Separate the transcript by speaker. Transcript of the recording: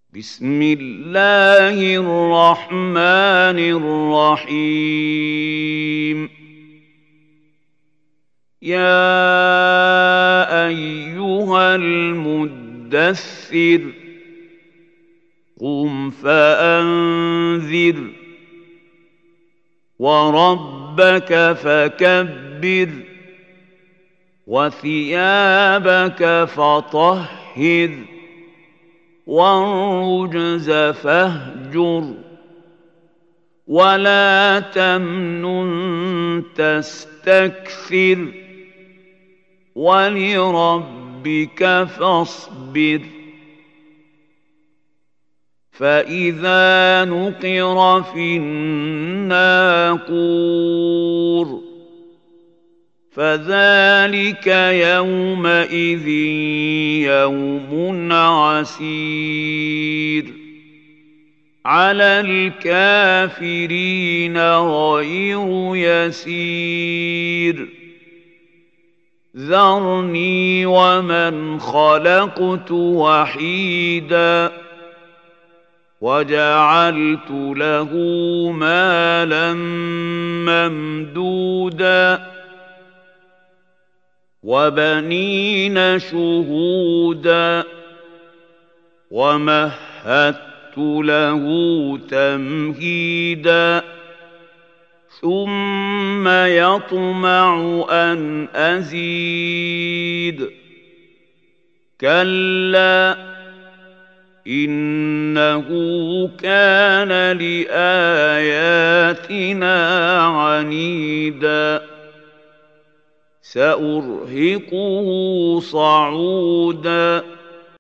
Speaker 1: بسم الله الرحمن الرحيم يا أيها المدثر قم فأنذر وربك فكبر وثيابك فطهر والرجز فاهجر ولا تمنن تستكثر ولربك فاصبر فإذا نقر في الناقور فذلك يومئذ يوم عسير على الكافرين غير يسير ذرني ومن خلقت وحيدا وجعلت له مالا ممدودا وبنين شهودا ومهدت له تمهيدا ثم يطمع أن أزيد كلا إنه كان لآياتنا عنيدا سأرهقه صعودا